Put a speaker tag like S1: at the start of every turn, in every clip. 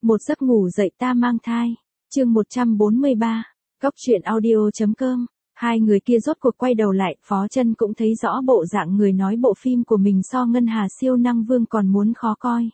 S1: Một giấc ngủ dậy ta mang thai. Chương 143. Cóc truyện audio.com. Hai người kia rốt cuộc quay đầu lại, Phó Chân cũng thấy rõ bộ dạng người nói bộ phim của mình so Ngân Hà Siêu Năng Vương còn muốn khó coi.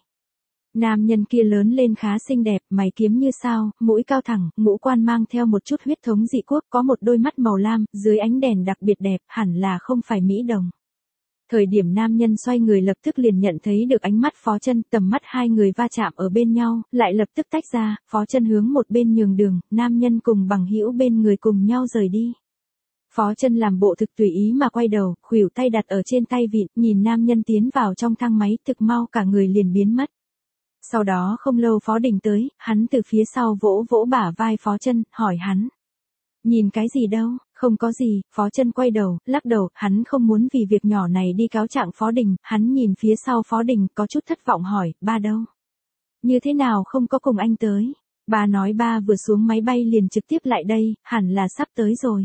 S1: Nam nhân kia lớn lên khá xinh đẹp, mày kiếm như sao, mũi cao thẳng, ngũ quan mang theo một chút huyết thống dị quốc, có một đôi mắt màu lam, dưới ánh đèn đặc biệt đẹp, hẳn là không phải Mỹ đồng. Thời điểm nam nhân xoay người lập tức liền nhận thấy được ánh mắt Phó Chân, tầm mắt hai người va chạm ở bên nhau, lại lập tức tách ra, Phó Chân hướng một bên nhường đường, nam nhân cùng bằng hữu bên người cùng nhau rời đi. Phó Chân làm bộ thực tùy ý mà quay đầu, khuỷu tay đặt ở trên tay vịn, nhìn nam nhân tiến vào trong thang máy, thực mau cả người liền biến mất. Sau đó không lâu Phó Đình tới, hắn từ phía sau vỗ vỗ bả vai Phó Chân, hỏi hắn. Nhìn cái gì đâu, không có gì, Phó Chân quay đầu, lắc đầu, hắn không muốn vì việc nhỏ này đi cáo trạng Phó Đình, hắn nhìn phía sau Phó Đình, có chút thất vọng hỏi, ba đâu? Như thế nào không có cùng anh tới? Ba nói ba vừa xuống máy bay liền trực tiếp lại đây, hẳn là sắp tới rồi.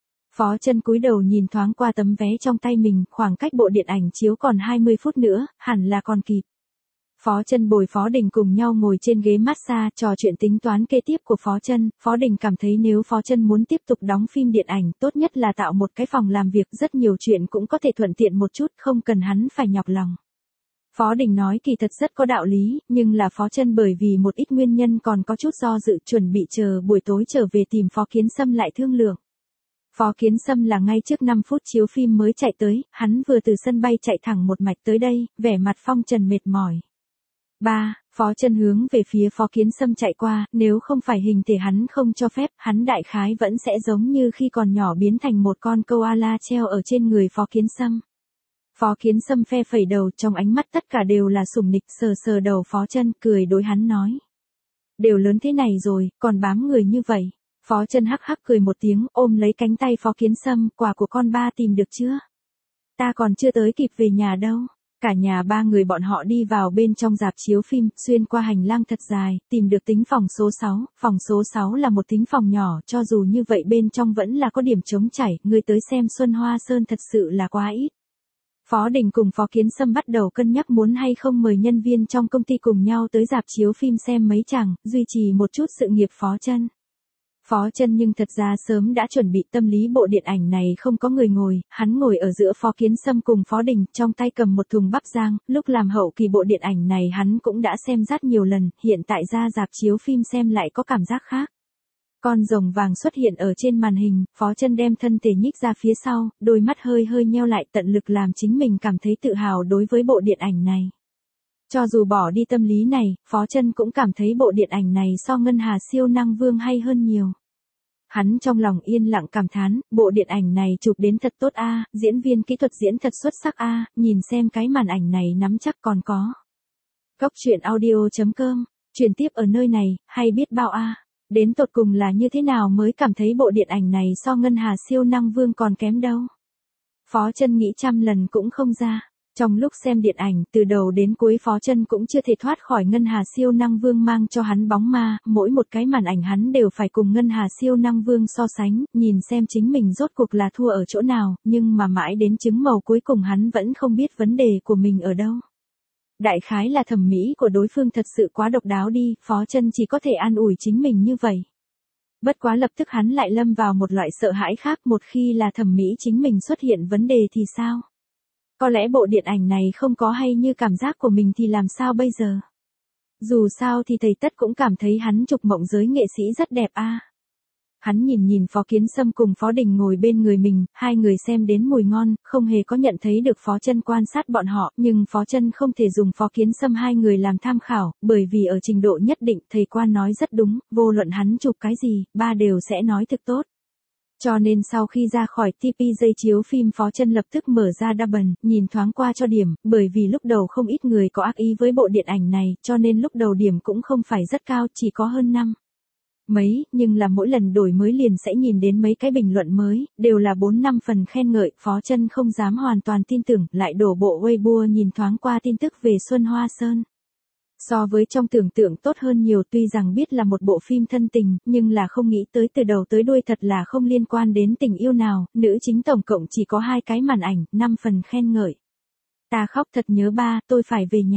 S1: Phó Chân cúi đầu nhìn thoáng qua tấm vé trong tay mình, khoảng cách bộ điện ảnh chiếu còn 20 phút nữa, hẳn là còn kịp. Phó Chân bồi Phó Đình cùng nhau ngồi trên ghế massage, trò chuyện tính toán kế tiếp của Phó Chân. Phó Đình cảm thấy nếu Phó Chân muốn tiếp tục đóng phim điện ảnh, tốt nhất là tạo một cái phòng làm việc, rất nhiều chuyện cũng có thể thuận tiện một chút, không cần hắn phải nhọc lòng. Phó Đình nói kỳ thật rất có đạo lý, nhưng là Phó Chân bởi vì một ít nguyên nhân còn có chút do dự, chuẩn bị chờ buổi tối trở về tìm Phó Kiến Sâm lại thương lượng. Phó Kiến Sâm là ngay trước 5 phút chiếu phim mới chạy tới, hắn vừa từ sân bay chạy thẳng một mạch tới đây, vẻ mặt phong trần mệt mỏi. Ba, Phó Chân hướng về phía Phó Kiến Sâm chạy qua, nếu không phải hình thể hắn không cho phép, hắn đại khái vẫn sẽ giống như khi còn nhỏ biến thành một con koala treo ở trên người Phó Kiến Sâm. Phó Kiến Sâm phe phẩy đầu, trong ánh mắt tất cả đều là sủng nịch, sờ sờ đầu Phó Chân, cười đối hắn nói. Đều lớn thế này rồi, còn bám người như vậy. Phó Chân hắc hắc cười một tiếng, ôm lấy cánh tay Phó Kiến Sâm, quà của con ba tìm được chưa? Ta còn chưa tới kịp về nhà đâu. Cả nhà ba người bọn họ đi vào bên trong rạp chiếu phim, xuyên qua hành lang thật dài, tìm được tính phòng số 6, phòng số 6 là một tính phòng nhỏ, cho dù như vậy bên trong vẫn là có điểm trống chảy, người tới xem Xuân Hoa Sơn thật sự là quá ít. Phó Đình cùng Phó Kiến Sâm bắt đầu cân nhắc muốn hay không mời nhân viên trong công ty cùng nhau tới rạp chiếu phim xem mấy chàng, duy trì một chút sự nghiệp Phó Chân. Phó Chân nhưng thật ra sớm đã chuẩn bị tâm lý bộ điện ảnh này không có người ngồi, hắn ngồi ở giữa Phó Kiến Sâm cùng Phó Đình, trong tay cầm một thùng bắp rang, lúc làm hậu kỳ bộ điện ảnh này hắn cũng đã xem rất nhiều lần, hiện tại ra rạp chiếu phim xem lại có cảm giác khác. Con rồng vàng xuất hiện ở trên màn hình, Phó Chân đem thân thể nhích ra phía sau, đôi mắt hơi hơi nheo lại tận lực làm chính mình cảm thấy tự hào đối với bộ điện ảnh này. Cho dù bỏ đi tâm lý này, Phó Chân cũng cảm thấy bộ điện ảnh này so Ngân Hà Siêu Năng Vương hay hơn nhiều. Hắn trong lòng yên lặng cảm thán, bộ điện ảnh này chụp đến thật tốt a, diễn viên kỹ thuật diễn thật xuất sắc a, nhìn xem cái màn ảnh này nắm chắc còn có. Cóc truyện audio.com, truyền tiếp ở nơi này, hay biết bao a. Đến tột cùng là như thế nào mới cảm thấy bộ điện ảnh này so Ngân Hà Siêu Năng Vương còn kém đâu. Phó Chân nghĩ trăm lần cũng không ra. Trong lúc xem điện ảnh, từ đầu đến cuối Phó Chân cũng chưa thể thoát khỏi Ngân Hà Siêu Năng Vương mang cho hắn bóng ma, mỗi một cái màn ảnh hắn đều phải cùng Ngân Hà Siêu Năng Vương so sánh, nhìn xem chính mình rốt cuộc là thua ở chỗ nào, nhưng mà mãi đến chứng màu cuối cùng hắn vẫn không biết vấn đề của mình ở đâu. Đại khái là thẩm mỹ của đối phương thật sự quá độc đáo đi, Phó Chân chỉ có thể an ủi chính mình như vậy. Bất quá lập tức hắn lại lâm vào một loại sợ hãi khác, một khi là thẩm mỹ chính mình xuất hiện vấn đề thì sao? Có lẽ bộ điện ảnh này không có hay như cảm giác của mình thì làm sao bây giờ? Dù sao thì thầy Tất cũng cảm thấy hắn chụp mộng giới nghệ sĩ rất đẹp a. Hắn nhìn Phó Kiến Sâm cùng Phó Đình ngồi bên người mình, hai người xem đến mùi ngon, không hề có nhận thấy được Phó Chân quan sát bọn họ, nhưng Phó Chân không thể dùng Phó Kiến Sâm hai người làm tham khảo, bởi vì ở trình độ nhất định thầy quan nói rất đúng, vô luận hắn chụp cái gì, ba đều sẽ nói thực tốt. Cho nên sau khi ra khỏi TP dây chiếu phim Phó Chân lập tức mở ra Double, nhìn thoáng qua cho điểm, bởi vì lúc đầu không ít người có ác ý với bộ điện ảnh này, cho nên lúc đầu điểm cũng không phải rất cao, chỉ có hơn 5 mấy, nhưng là mỗi lần đổi mới liền sẽ nhìn đến mấy cái bình luận mới, đều là 4-5 phần khen ngợi, Phó Chân không dám hoàn toàn tin tưởng, lại đổ bộ Weibo nhìn thoáng qua tin tức về Xuân Hoa Sơn. So với trong tưởng tượng tốt hơn nhiều, tuy rằng biết là một bộ phim thân tình, nhưng là không nghĩ tới từ đầu tới đuôi thật là không liên quan đến tình yêu nào, nữ chính tổng cộng chỉ có 2 cái màn ảnh, 5 phần khen ngợi. Ta khóc thật nhớ ba, tôi phải về nhà.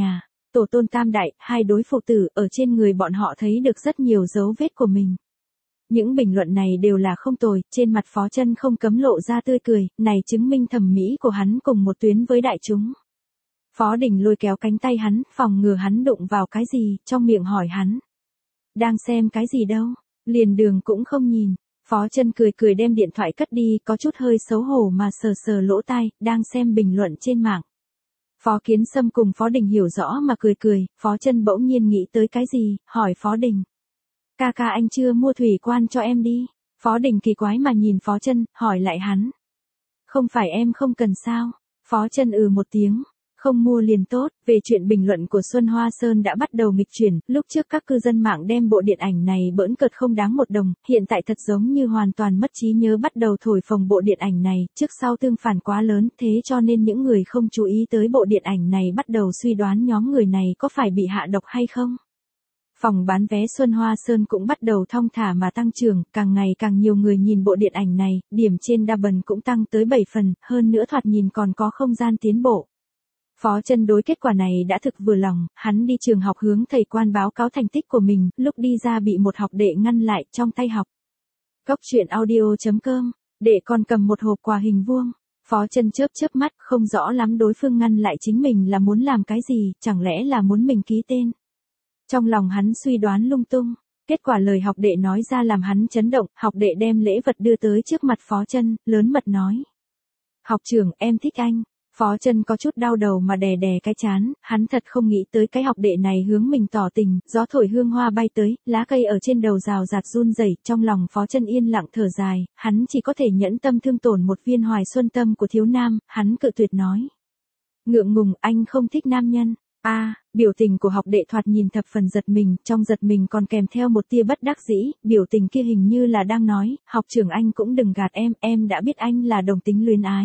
S1: Tổ tôn tam đại, hai đối phụ tử, ở trên người bọn họ thấy được rất nhiều dấu vết của mình. Những bình luận này đều là không tồi, trên mặt Phó Chân không cấm lộ ra tươi cười, này chứng minh thẩm mỹ của hắn cùng một tuyến với đại chúng. Phó Đình lôi kéo cánh tay hắn, phòng ngừa hắn đụng vào cái gì, trong miệng hỏi hắn. Đang xem cái gì đâu, liền đường cũng không nhìn. Phó Chân cười cười đem điện thoại cất đi, có chút hơi xấu hổ mà sờ sờ lỗ tai, đang xem bình luận trên mạng. Phó Kiến Sâm cùng Phó Đình hiểu rõ mà cười cười, Phó Chân bỗng nhiên nghĩ tới cái gì, hỏi Phó Đình. Ca ca anh chưa mua thủy quan cho em đi. Phó Đình kỳ quái mà nhìn Phó Chân, hỏi lại hắn. Không phải em không cần sao? Phó Chân một tiếng. Không mua liền tốt. Về chuyện bình luận của Xuân Hoa Sơn đã bắt đầu nghịch chuyển, lúc trước các cư dân mạng đem bộ điện ảnh này bỡn cợt không đáng một đồng, hiện tại thật giống như hoàn toàn mất trí nhớ bắt đầu thổi phồng bộ điện ảnh này, trước sau tương phản quá lớn, thế cho nên những người không chú ý tới bộ điện ảnh này bắt đầu suy đoán nhóm người này có phải bị hạ độc hay không. Phòng bán vé Xuân Hoa Sơn cũng bắt đầu thong thả mà tăng trưởng, càng ngày càng nhiều người nhìn bộ điện ảnh này, điểm trên Double cũng tăng tới 7 phần, hơn nữa thoạt nhìn còn có không gian tiến bộ. Phó Chân đối kết quả này đã thực vừa lòng, hắn đi trường học hướng thầy quan báo cáo thành tích của mình, lúc đi ra bị một học đệ ngăn lại trong tay học. Cốc truyện audio.com, đệ còn cầm một hộp quà hình vuông. Phó Chân chớp chớp mắt, không rõ lắm đối phương ngăn lại chính mình là muốn làm cái gì, chẳng lẽ là muốn mình ký tên. Trong lòng hắn suy đoán lung tung, kết quả lời học đệ nói ra làm hắn chấn động, học đệ đem lễ vật đưa tới trước mặt Phó Chân, lớn mật nói. Học trưởng, em thích anh. Phó Chân có chút đau đầu mà đè đè cái trán, hắn thật không nghĩ tới cái học đệ này hướng mình tỏ tình, gió thổi hương hoa bay tới, lá cây ở trên đầu rào rạt run rẩy, trong lòng Phó Chân yên lặng thở dài, hắn chỉ có thể nhẫn tâm thương tổn một viên hoài xuân tâm của thiếu nam, hắn cự tuyệt nói. Ngượng ngùng, anh không thích nam nhân. Biểu tình của học đệ thoạt nhìn thập phần giật mình, trong giật mình còn kèm theo một tia bất đắc dĩ, biểu tình kia hình như là đang nói, học trưởng anh cũng đừng gạt em đã biết anh là đồng tính luyến ái.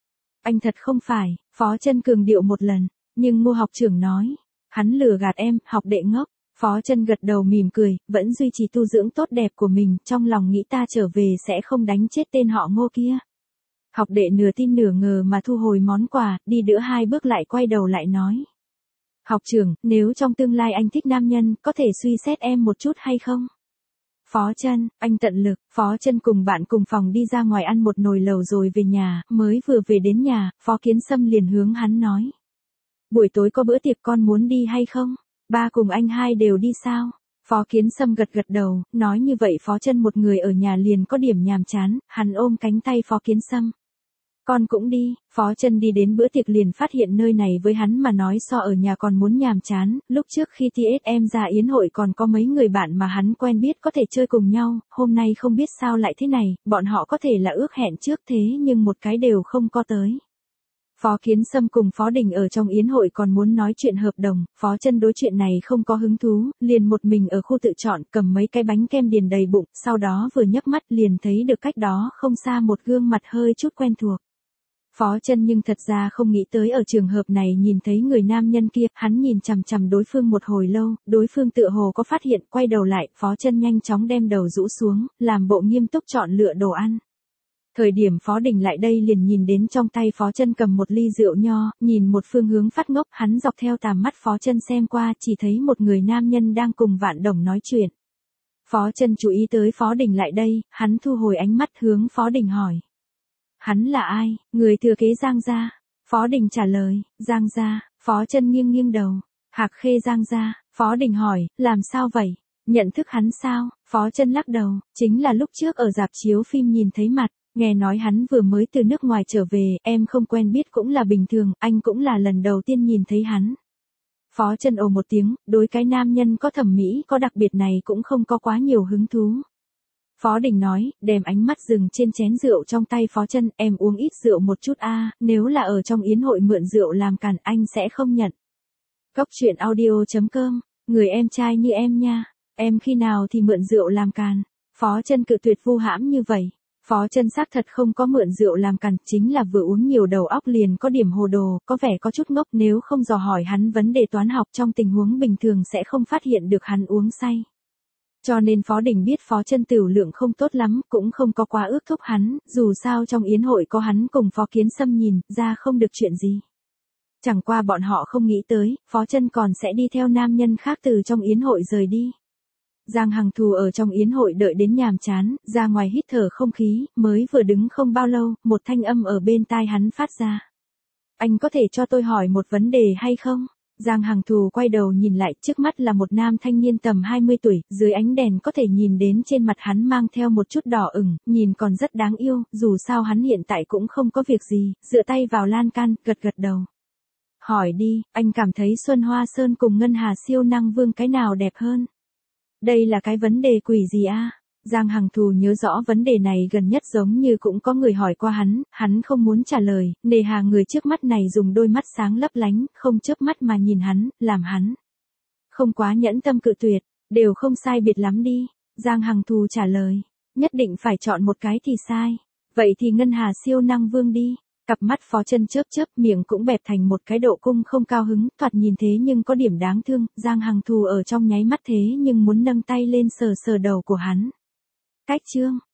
S1: Anh thật không phải, Phó Chân cường điệu một lần, nhưng Ngô học trưởng nói, hắn lừa gạt em, học đệ ngốc. Phó Chân gật đầu mỉm cười, vẫn duy trì tu dưỡng tốt đẹp của mình, trong lòng nghĩ ta trở về sẽ không đánh chết tên họ Ngô kia. Học đệ nửa tin nửa ngờ mà thu hồi món quà, đi đỡ 2 bước lại quay đầu lại nói. Học trưởng, nếu trong tương lai anh thích nam nhân, có thể suy xét em một chút hay không? Phó Chân, anh tận lực. Phó Chân cùng bạn cùng phòng đi ra ngoài ăn một nồi lẩu rồi về nhà, mới vừa về đến nhà, Phó Kiến Sâm liền hướng hắn nói. Buổi tối có bữa tiệc con muốn đi hay không? Ba cùng anh hai đều đi sao? Phó Kiến Sâm gật gật đầu, nói như vậy Phó Chân một người ở nhà liền có điểm nhàm chán, hắn ôm cánh tay Phó Kiến Sâm. Con cũng đi. Phó Chân đi đến bữa tiệc liền phát hiện nơi này với hắn mà nói so ở nhà còn muốn nhàm chán, lúc trước khi TSM ra yến hội còn có mấy người bạn mà hắn quen biết có thể chơi cùng nhau, hôm nay không biết sao lại thế này, bọn họ có thể là ước hẹn trước thế nhưng một cái đều không có tới. Phó Kiến Sâm cùng Phó Đình ở trong yến hội còn muốn nói chuyện hợp đồng, Phó Chân đối chuyện này không có hứng thú, liền một mình ở khu tự chọn cầm mấy cái bánh kem điền đầy bụng, sau đó vừa nhấc mắt liền thấy được cách đó không xa một gương mặt hơi chút quen thuộc. Phó Chân nhưng thật ra không nghĩ tới ở trường hợp này nhìn thấy người nam nhân kia, hắn nhìn chằm chằm đối phương một hồi lâu, đối phương tựa hồ có phát hiện, quay đầu lại, Phó Chân nhanh chóng đem đầu rũ xuống, làm bộ nghiêm túc chọn lựa đồ ăn. Thời điểm Phó Đình lại đây liền nhìn đến trong tay Phó Chân cầm một ly rượu nho, nhìn một phương hướng phát ngốc, hắn dọc theo tầm mắt Phó Chân xem qua, chỉ thấy một người nam nhân đang cùng Vạn Đồng nói chuyện. Phó Chân chú ý tới Phó Đình lại đây, hắn thu hồi ánh mắt hướng Phó Đình hỏi. Hắn là ai? Người thừa kế Giang gia. Phó Đình trả lời, Giang gia. Phó Chân nghiêng nghiêng đầu. Hạc Khê Giang gia. Phó Đình hỏi, làm sao vậy? Nhận thức hắn sao? Phó Chân lắc đầu, chính là lúc trước ở rạp chiếu phim nhìn thấy mặt, nghe nói hắn vừa mới từ nước ngoài trở về, em không quen biết cũng là bình thường, anh cũng là lần đầu tiên nhìn thấy hắn. Phó Chân ồ một tiếng, đối cái nam nhân có thẩm mỹ có đặc biệt này cũng không có quá nhiều hứng thú. Phó Đình nói, đem ánh mắt dừng trên chén rượu trong tay Phó Chân, em uống ít rượu một chút nếu là ở trong yến hội mượn rượu làm càn anh sẽ không nhận. Cốc truyện audio.com, người em trai như em nha, em khi nào thì mượn rượu làm càn. Phó Chân cự tuyệt vu hãm như vậy. Phó Chân xác thật không có mượn rượu làm càn, chính là vừa uống nhiều đầu óc liền có điểm hồ đồ, có vẻ có chút ngốc, nếu không dò hỏi hắn vấn đề toán học trong tình huống bình thường sẽ không phát hiện được hắn uống say. Cho nên Phó Đình biết Phó Chân tửu lượng không tốt lắm, cũng không có quá ước thúc hắn, dù sao trong yến hội có hắn cùng Phó Kiến Sâm nhìn, ra không được chuyện gì. Chẳng qua bọn họ không nghĩ tới, Phó Chân còn sẽ đi theo nam nhân khác từ trong yến hội rời đi. Giang Hằng Thù ở trong yến hội đợi đến nhàm chán, ra ngoài hít thở không khí, mới vừa đứng không bao lâu, một thanh âm ở bên tai hắn phát ra. Anh có thể cho tôi hỏi một vấn đề hay không? Giang Hằng Thù quay đầu nhìn lại, trước mắt là một nam thanh niên tầm 20 tuổi, dưới ánh đèn có thể nhìn đến trên mặt hắn mang theo một chút đỏ ửng, nhìn còn rất đáng yêu, dù sao hắn hiện tại cũng không có việc gì, dựa tay vào lan can, gật gật đầu. Hỏi đi, anh cảm thấy Xuân Hoa Sơn cùng Ngân Hà Siêu Năng Vương cái nào đẹp hơn? Đây là cái vấn đề quỷ gì a? Giang Hằng Thù nhớ rõ vấn đề này gần nhất giống như cũng có người hỏi qua hắn không muốn trả lời, nề hà người trước mắt này dùng đôi mắt sáng lấp lánh, không chớp mắt mà nhìn hắn, làm hắn không quá nhẫn tâm cự tuyệt, đều không sai biệt lắm đi. Giang Hằng Thù trả lời, nhất định phải chọn một cái thì sai. Vậy thì Ngân Hà Siêu Năng Vương đi. Cặp mắt Phó Chân chớp chớp, miệng cũng bẹp thành một cái độ cung không cao hứng, thoạt nhìn thế nhưng có điểm đáng thương, Giang Hằng Thù ở trong nháy mắt thế nhưng muốn nâng tay lên sờ sờ đầu của hắn. Cách chương